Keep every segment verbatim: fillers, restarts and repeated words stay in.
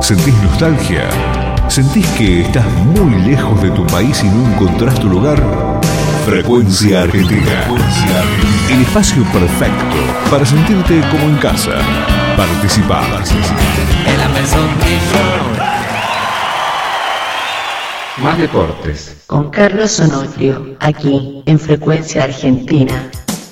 ¿Sentís nostalgia? ¿Sentís que estás muy lejos de tu país y no encontrás tu lugar? Frecuencia Argentina. El espacio perfecto para sentirte como en casa. Participá. Más deportes. Con Carlos Onofrio, aquí en Frecuencia Argentina.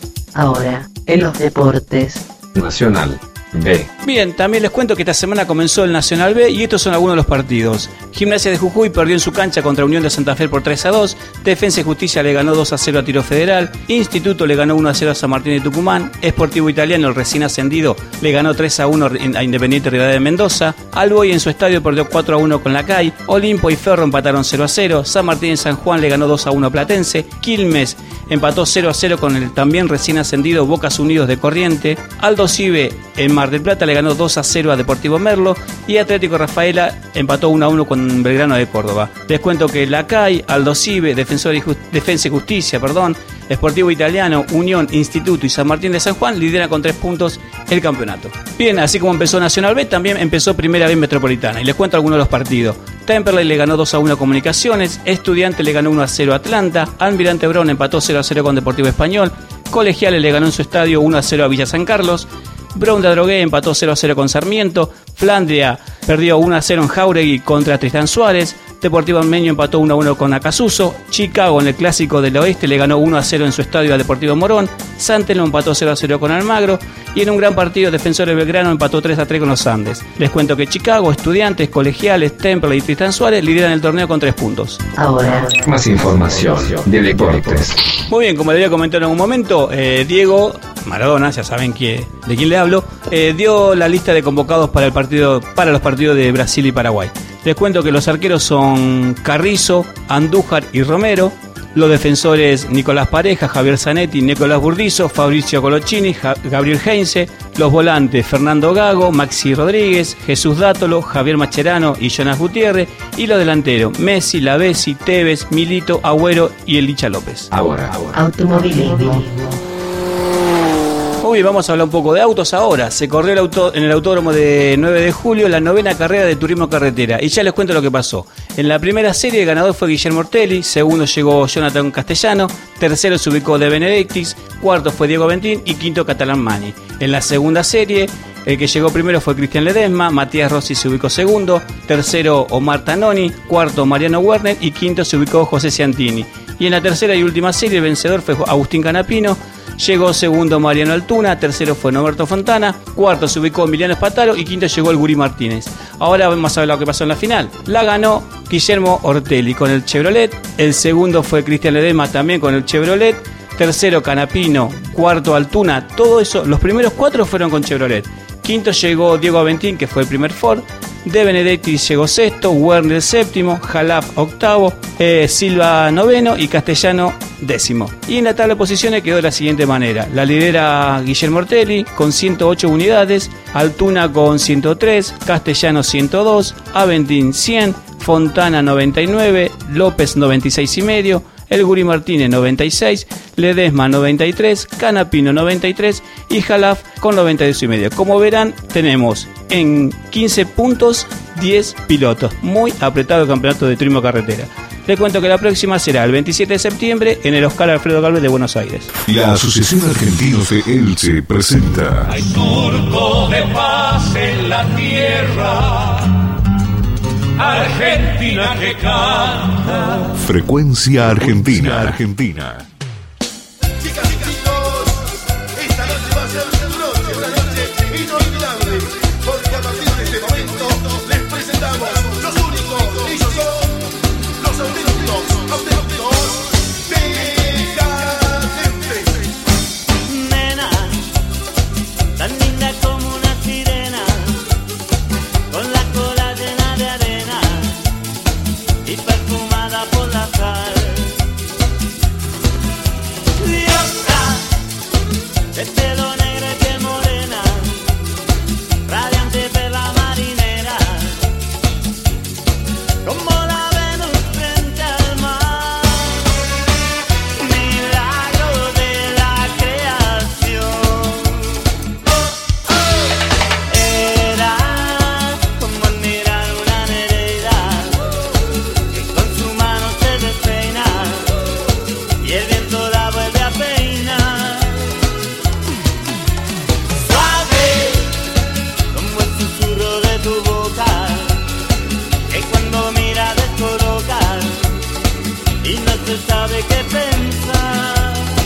Ahora, en los deportes. Nacional B. Bien, también les cuento que esta semana comenzó el Nacional B y estos son algunos de los partidos. Gimnasia de Jujuy perdió en su cancha contra Unión de Santa Fe por tres a dos. Defensa y Justicia le ganó dos a cero a Tiro Federal. Instituto le ganó uno a cero a San Martín de Tucumán. Sportivo Italiano, el recién ascendido, le ganó tres a uno a Independiente Rivadavia de Mendoza. Alboy en su estadio perdió cuatro a uno con la C A I. Olimpo y Ferro empataron cero a cero. San Martín de San Juan le ganó dos a uno a Platense. Quilmes empató cero a cero con el también recién ascendido Bocas Unidos de Corriente. Aldo Cive en Mar del Plata le ganó dos a cero a Deportivo Merlo y Atlético Rafaela empató uno a uno con Belgrano de Córdoba. Les cuento que la C A I, Aldo Cive, Defensor y Just- Defensa y Justicia, perdón, Sportivo Italiano, Unión, Instituto y San Martín de San Juan lideran con tres puntos el campeonato. Bien, así como empezó Nacional B, también empezó Primera B Metropolitana y les cuento algunos de los partidos. Temperley le ganó dos a uno a Comunicaciones, Estudiante le ganó uno a cero a Atlanta, Almirante Brown empató cero a cero con Deportivo Español, Colegiales le ganó en su estadio uno a cero a Villa San Carlos, Brown de Adrogué empató cero a cero con Sarmiento, Flandria perdió uno a cero en Jauregui contra Tristán Suárez, Deportivo Armenio empató uno a uno con Acasuso, Chicago en el Clásico del Oeste le ganó uno a cero en su estadio a Deportivo Morón, San Telmo empató cero a cero con Almagro y en un gran partido Defensores Belgrano empató tres a tres con los Andes. Les cuento que Chicago, Estudiantes, Colegiales, Temple y Tristán Suárez lideran el torneo con tres puntos. Ahora, Más información de deportes. Muy bien, como le había comentado en algún momento, eh, Diego Maradona, ya saben quién, de quién le hablo, eh, dio la lista de convocados para el partido, para los partidos de Brasil y Paraguay. Les cuento que los arqueros son Carrizo, Andújar y Romero. Los defensores Nicolás Pareja, Javier Zanetti, Nicolás Burdizo, Fabricio Coloccini, Ja- Gabriel Heinze. Los volantes Fernando Gago, Maxi Rodríguez, Jesús Dátolo, Javier Macherano y Jonas Gutiérrez. Y los delanteros Messi, Lavesi, Tevez, Milito, Agüero y el Licha López. Ahora, ahora. automovilismo. Muy bien, vamos a hablar un poco de autos ahora. Se corrió el auto, en el autódromo de nueve de julio la novena carrera de turismo carretera. Y ya les cuento lo que pasó. En la primera serie el ganador fue Guillermo Ortelli, segundo llegó Jonathan Castellano, tercero se ubicó De Benedictis, cuarto fue Diego Ventín y quinto Catalán Mani. En la segunda serie el que llegó primero fue Cristian Ledesma, Matías Rossi se ubicó segundo, tercero Omar Tanoni, cuarto Mariano Werner y quinto se ubicó José Ciantini. Y en la tercera y última serie el vencedor fue Agustín Canapino. Llegó segundo Mariano Altuna, tercero fue Norberto Fontana, cuarto se ubicó Emiliano Espataro y quinto llegó el Guri Martínez. Ahora vamos a ver lo que pasó en la final. La ganó Guillermo Ortelli con el Chevrolet, el segundo fue Cristian Ledesma también con el Chevrolet, tercero Canapino, cuarto Altuna, todo eso, los primeros cuatro fueron con Chevrolet. Quinto llegó Diego Aventín, que fue el primer Ford. De Benedictis llegó sexto, Werner séptimo, Jalaf octavo, eh, Silva noveno y Castellano décimo. Y en la tabla de posiciones quedó de la siguiente manera. La lidera Guillermo Ortelli con ciento ocho unidades, Altuna con ciento tres, Castellano ciento dos, Aventín cien, Fontana noventa y nueve, López noventa y seis y medio, el Guri Martínez noventa y seis, Ledesma noventa y tres, Canapino noventa y tres y Jalaf con noventa y dos y medio. Como verán, tenemos en quince puntos diez pilotos. Muy apretado el campeonato de turismo carretera. Les cuento que la próxima será el veintisiete de septiembre en el Oscar Alfredo Galvez de Buenos Aires. La Asociación Argentinos de Elche presenta Hay surco de paz en la tierra, Argentina que canta. Frecuencia Argentina. Argentina. Chicas y chicos, esta noche va a ser una noche, una noche inolvidable, porque a partir de este momento les presentamos los únicos, ellos son los auténticos, auténticos Decadentes. Nena, tan linda como una sirena, con la cola llena de arena y perfumada por la sal. tu boca, que cuando mira descoloca y no se sabe qué pensar.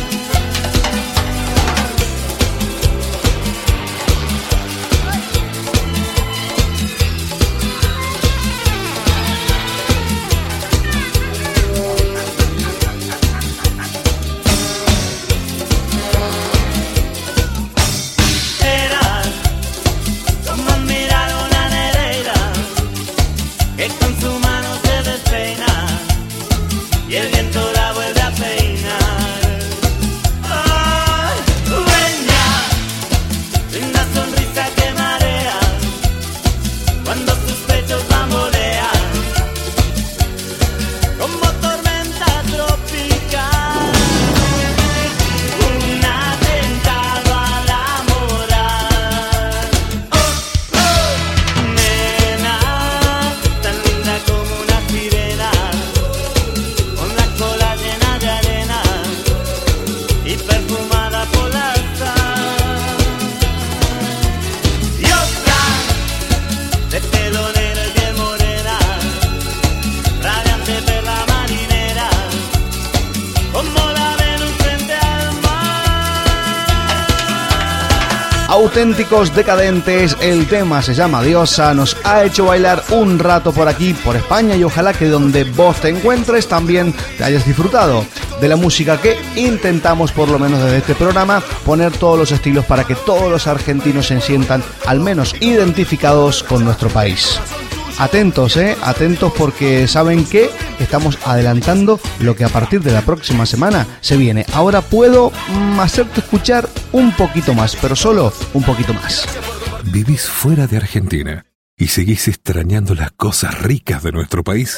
Auténticos decadentes, el tema se llama Diosa, nos ha hecho bailar un rato por aquí, por España, y ojalá que donde vos te encuentres también te hayas disfrutado de la música que intentamos, por lo menos desde este programa, poner todos los estilos para que todos los argentinos se sientan al menos identificados con nuestro país. Atentos, eh, atentos porque saben que estamos adelantando lo que a partir de la próxima semana se viene. Ahora puedo mm, hacerte escuchar un poquito más, pero solo un poquito más. ¿Vivís fuera de Argentina y seguís extrañando las cosas ricas de nuestro país?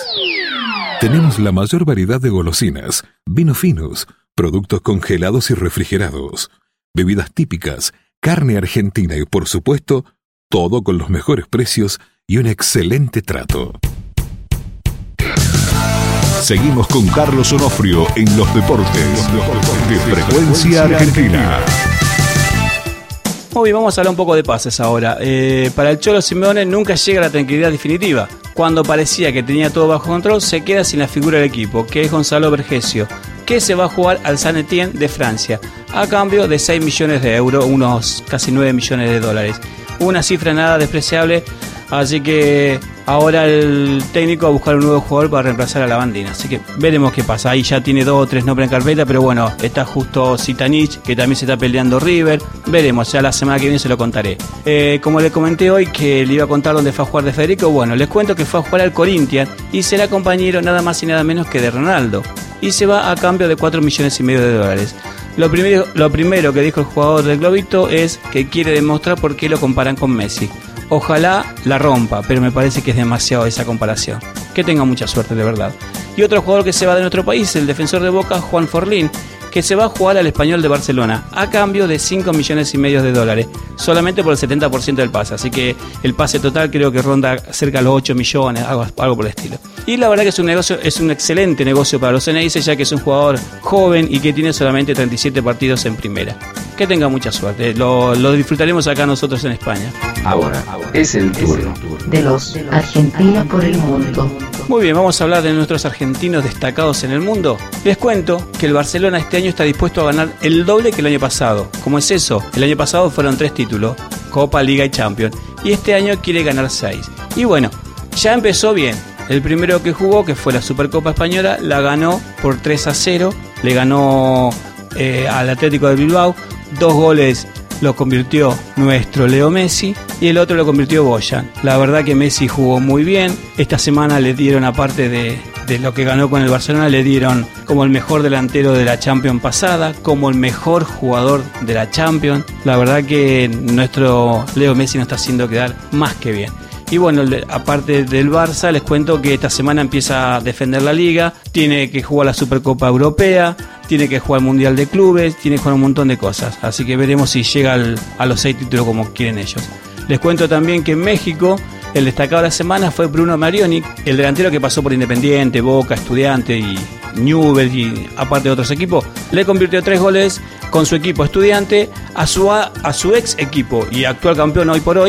Tenemos la mayor variedad de golosinas, vinos finos, productos congelados y refrigerados, bebidas típicas, carne argentina y, por supuesto, todo con los mejores precios y un excelente trato. Seguimos con Carlos Onofrio en los deportes de Frecuencia Argentina. Muy bien, vamos a hablar un poco de pases ahora. Eh, para el Cholo Simeone nunca llega la tranquilidad definitiva. Cuando parecía que tenía todo bajo control, se queda sin la figura del equipo, que es Gonzalo Vergesio, que se va a jugar al Saint-Étienne de Francia, a cambio de seis millones de euros, unos casi nueve millones de dólares. Una cifra nada despreciable, así que ahora el técnico va a buscar un nuevo jugador para reemplazar a Lavandina. Así que veremos qué pasa. Ahí ya tiene dos o tres nombres en carpeta, pero bueno, está justo Zitanich, que también se está peleando River. Veremos, ya la semana que viene se lo contaré. Eh, como le comenté hoy que le iba a contar dónde fue a jugar de Federico, bueno, les cuento que fue a jugar al Corinthians y será compañero nada más y nada menos que de Ronaldo. Y se va a cambio de cuatro millones y medio de dólares. Lo primero, lo primero que dijo el jugador del Globito es que quiere demostrar por qué lo comparan con Messi. Ojalá la rompa, pero me parece que es demasiado esa comparación. Que tenga mucha suerte, de verdad. Y otro jugador que se va de nuestro país, el defensor de Boca, Juan Forlín, que se va a jugar al Español de Barcelona a cambio de cinco millones y medio de dólares, solamente por el setenta por ciento del pase. Así que el pase total creo que ronda cerca de los ocho millones, algo, algo por el estilo. Y la verdad que es un negocio, es un excelente negocio para los Ceneices, ya que es un jugador joven y que tiene solamente treinta y siete partidos en primera. Que tenga mucha suerte, lo, lo disfrutaremos acá nosotros en España. Ahora es el turno de los argentinos por el mundo. Muy bien, vamos a hablar de nuestros argentinos destacados en el mundo. Les cuento que el Barcelona este año está dispuesto a ganar el doble que el año pasado. ¿Cómo es eso? El año pasado fueron tres títulos, Copa, Liga y Champions. Y este año quiere ganar seis. Y bueno, ya empezó bien. El primero que jugó, que fue la Supercopa Española, la ganó por tres a cero. Le ganó eh, al Atlético de Bilbao. Dos goles lo convirtió nuestro Leo Messi y el otro lo convirtió Boyan. La verdad que Messi jugó muy bien. Esta semana le dieron, aparte de, de lo que ganó con el Barcelona, le dieron como el mejor delantero de la Champions pasada, como el mejor jugador de la Champions. La verdad que nuestro Leo Messi nos está haciendo quedar más que bien. Y bueno, aparte del Barça, les cuento que esta semana empieza a defender la Liga, tiene que jugar la Supercopa Europea, tiene que jugar el Mundial de Clubes, tiene que jugar un montón de cosas. Así que veremos si llega al, a los seis títulos como quieren ellos. Les cuento también que en México el destacado de la semana fue Bruno Marioni, el delantero que pasó por Independiente, Boca, Estudiante y Newell's y aparte de otros equipos. Le convirtió tres goles con su equipo Estudiante a su, a, a su ex equipo y actual campeón hoy por hoy,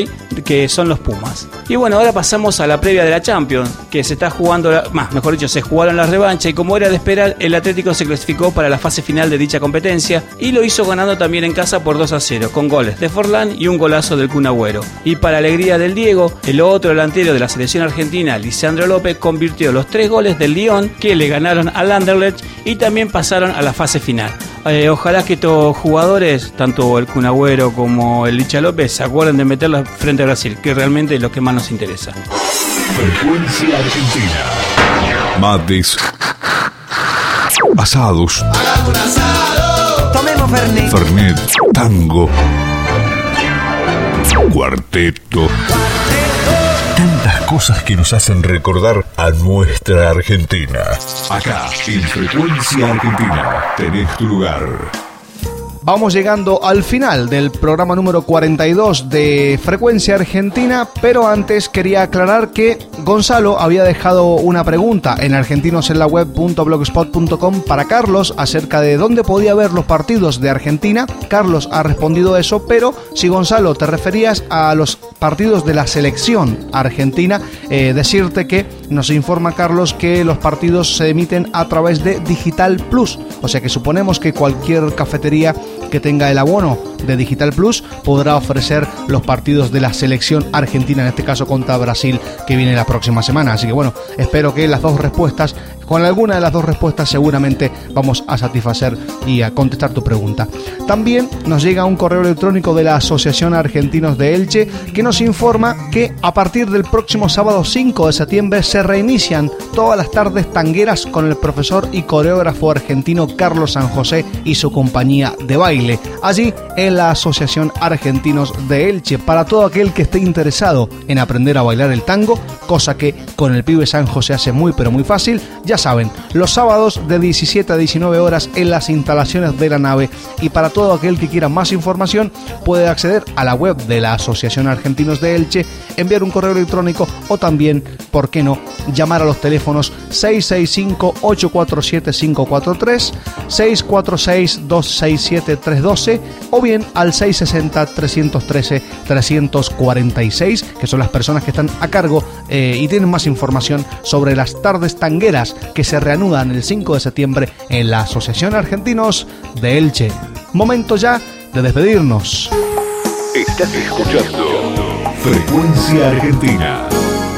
que son los Pumas. Y bueno, ahora pasamos a la previa de la Champions, que se está jugando, la, más, mejor dicho, se jugaron las revanchas y como era de esperar, el Atlético se clasificó para la fase final de dicha competencia y lo hizo ganando también en casa por dos a cero, con goles de Forlán y un golazo del Kun Agüero. Y para alegría del Diego, el otro delantero de la selección argentina, Lisandro López, convirtió los tres goles del Lyon, que le ganaron al Anderlecht y también pasaron a la fase final. Eh, ojalá que estos jugadores, tanto el Kun Agüero como el Licha López, se acuerden de meterlos frente a Brasil, que realmente es lo que más nos interesa. Frecuencia Argentina. Mates. Asados. Hagamos un asado. Tomemos Fernet. Fernet. Tango. Cuarteto. Tantas cosas que nos hacen recordar a nuestra Argentina. Acá, en Frecuencia Argentina, tenés tu lugar. Vamos llegando al final del programa número cuarenta y dos de Frecuencia Argentina, pero antes quería aclarar que Gonzalo había dejado una pregunta en argentinosenlaweb punto blogspot punto com para Carlos acerca de dónde podía ver los partidos de Argentina. Carlos ha respondido eso, pero si Gonzalo te referías a los partidos de la selección argentina, eh, decirte que nos informa Carlos que los partidos se emiten a través de Digital Plus, o sea que suponemos que cualquier cafetería que tenga el abono de Digital Plus podrá ofrecer los partidos de la selección argentina, en este caso contra Brasil, que viene la próxima semana. Así que bueno, espero que las dos respuestas, con alguna de las dos respuestas seguramente vamos a satisfacer y a contestar tu pregunta. También nos llega un correo electrónico de la Asociación Argentinos de Elche que nos informa que a partir del próximo sábado cinco de septiembre se reinician todas las tardes tangueras con el profesor y coreógrafo argentino Carlos San José y su compañía de baile, allí en la Asociación Argentinos de Elche, para todo aquel que esté interesado en aprender a bailar el tango, cosa que con el pibe San José hace muy pero muy fácil. Ya saben, los sábados de diecisiete a diecinueve horas en las instalaciones de la nave, y para todo aquel que quiera más información puede acceder a la web de la Asociación Argentinos de Elche, enviar un correo electrónico o también, por qué no, llamar a los teléfonos seis seis cinco, ocho cuatro siete, cinco cuatro tres, seis cuatro seis, dos seis siete, tres uno dos o bien al seis seis cero, tres uno tres, tres cuatro seis, que son las personas que están a cargo eh, y tienen más información sobre las tardes tangueras que se reanudan el cinco de septiembre en la Asociación Argentinos de Elche. Momento ya de despedirnos. Estás escuchando Frecuencia Argentina.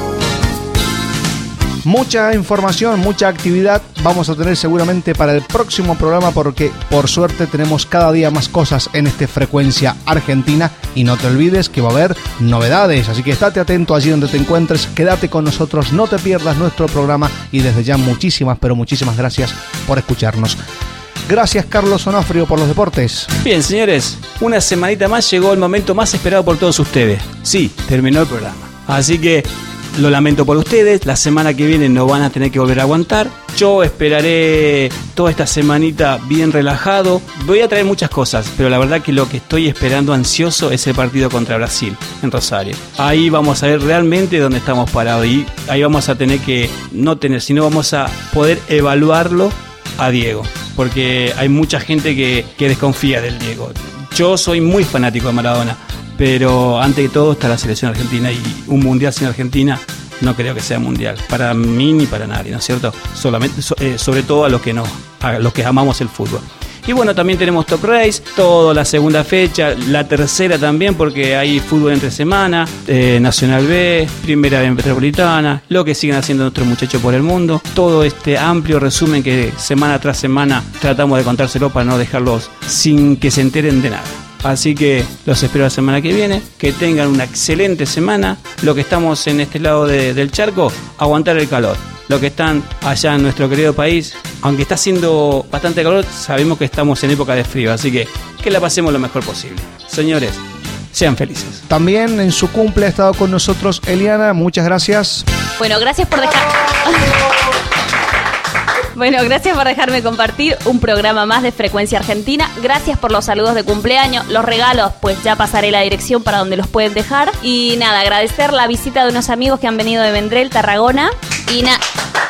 Mucha información, mucha actividad vamos a tener seguramente para el próximo programa, porque por suerte tenemos cada día más cosas en este Frecuencia Argentina, y no te olvides que va a haber novedades, así que estate atento allí donde te encuentres, quédate con nosotros, no te pierdas nuestro programa, y desde ya muchísimas, pero muchísimas gracias por escucharnos. Gracias, Carlos Onofrio, por los deportes. Bien, señores, una semanita más llegó el momento más esperado por todos ustedes. Sí, terminó el programa, así que lo lamento por ustedes, la semana que viene no van a tener que volver a aguantar. Yo esperaré toda esta semanita bien relajado. Voy a traer muchas cosas, pero la verdad que lo que estoy esperando ansioso es el partido contra Brasil en Rosario. Ahí vamos a ver realmente dónde estamos parados, y ahí vamos a tener que no tener, sino vamos a poder evaluarlo a Diego, porque hay mucha gente que, que desconfía del Diego. Yo soy muy fanático de Maradona, pero antes de todo está la selección argentina, y un mundial sin Argentina no creo que sea mundial, para mí ni para nadie, ¿no es cierto? Solamente, so, eh, sobre todo a los que no, a los que amamos el fútbol. Y bueno, también tenemos Top Race, toda la segunda fecha, la tercera también, porque hay fútbol entre semana, eh, Nacional B, Primera B Metropolitana, lo que siguen haciendo nuestros muchachos por el mundo. Todo este amplio resumen que semana tras semana tratamos de contárselo para no dejarlos sin que se enteren de nada. Así que los espero la semana que viene, que tengan una excelente semana. Los que estamos en este lado de, del charco, aguantar el calor. Los que están allá en nuestro querido país, aunque está haciendo bastante calor, sabemos que estamos en época de frío, así que que la pasemos lo mejor posible. Señores, sean felices. También en su cumple ha estado con nosotros Eliana, muchas gracias. Bueno, gracias por dejar... Bueno, gracias por dejarme compartir un programa más de Frecuencia Argentina. Gracias por los saludos de cumpleaños, los regalos, pues ya pasaré la dirección para donde los pueden dejar. Y nada, agradecer la visita de unos amigos que han venido de Vendrell, Tarragona. Y nada...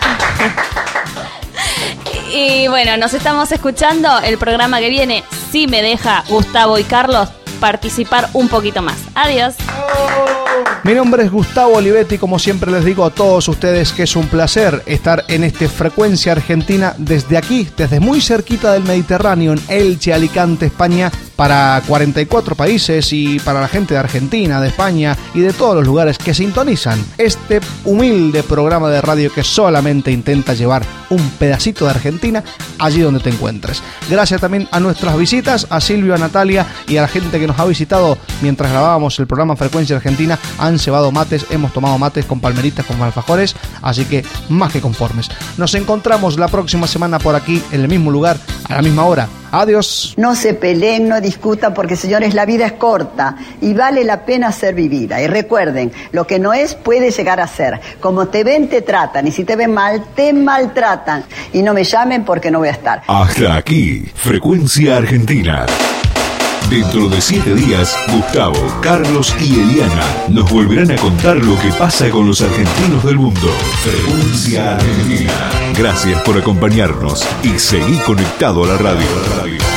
Y bueno, nos estamos escuchando el programa que viene, si me deja Gustavo y Carlos participar un poquito más. Adiós. Mi nombre es Gustavo Olivetti, como siempre les digo a todos ustedes que es un placer estar en este Frecuencia Argentina desde aquí, desde muy cerquita del Mediterráneo, en Elche, Alicante, España, para cuarenta y cuatro países y para la gente de Argentina, de España y de todos los lugares que sintonizan este humilde programa de radio que solamente intenta llevar un pedacito de Argentina allí donde te encuentres. Gracias también a nuestras visitas, a Silvio, a Natalia y a la gente que nos ha visitado mientras grabábamos el programa Frecuencia Argentina. Han cebado mates, hemos tomado mates con palmeritas, con alfajores, así que más que conformes. Nos encontramos la próxima semana por aquí, en el mismo lugar, a la misma hora. Adiós. No se peleen, no discutan, porque señores, la vida es corta y vale la pena ser vivida. Y recuerden, lo que no es puede llegar a ser. Como te ven, te tratan, y si te ven mal, te maltratan. Y no me llamen porque no voy a estar. Hasta aquí, Frecuencia Argentina. Dentro de siete días, Gustavo, Carlos y Eliana nos volverán a contar lo que pasa con los argentinos del mundo. Frecuencia Argentina. Gracias por acompañarnos y seguí conectado a la radio.